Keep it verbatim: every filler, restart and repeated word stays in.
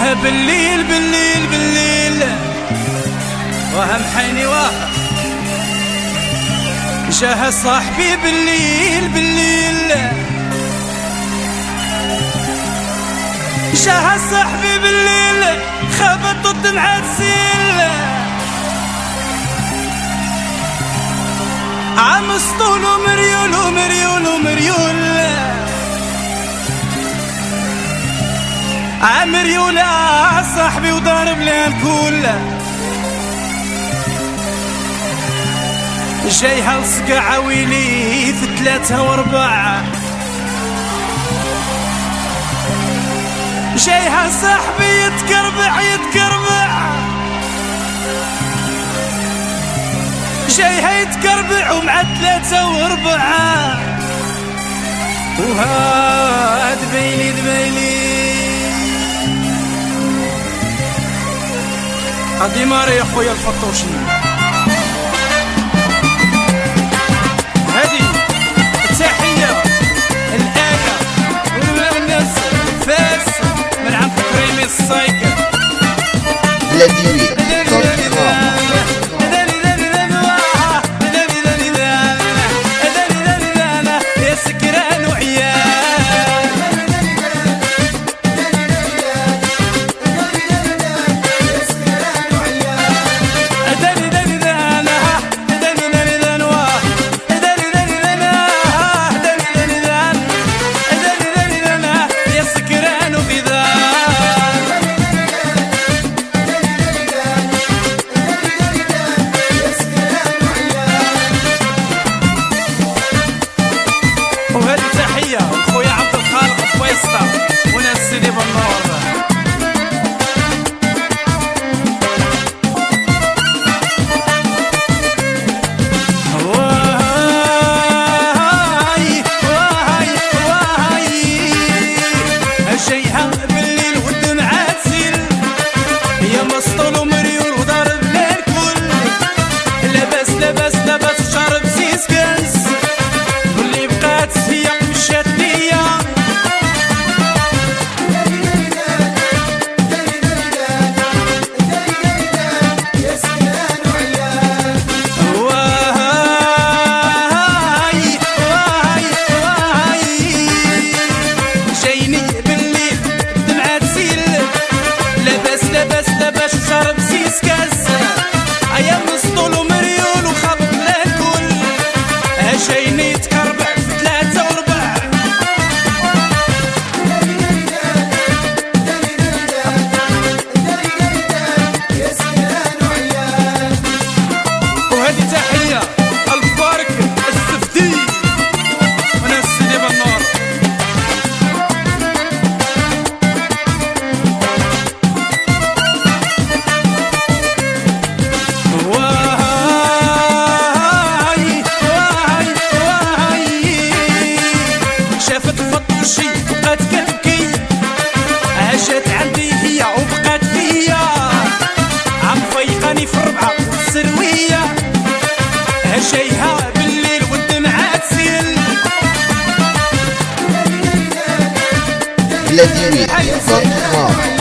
بالليل بالليل بالليل وهم حيني واه جاه صاحبي بالليل بالليل جاه صاحبي بالليل خبط الدمعة تسيل عم سطول ومريول ومريول ومريول عمريول صاحبي وضارب لها الكل جايها لصقع عويلي في ثلاثة واربعة جايها صاحبي يتكربع يتكربع جايها يتكربع ومع ثلاثة واربعة وها دبيلي دبيلي هادي ماري يا خويا الفطوشي هادي التحية الآية والناس فاس من عند كريمي السايكل بلاديوي جايها بالليل والدمعة تسيل بلاديوي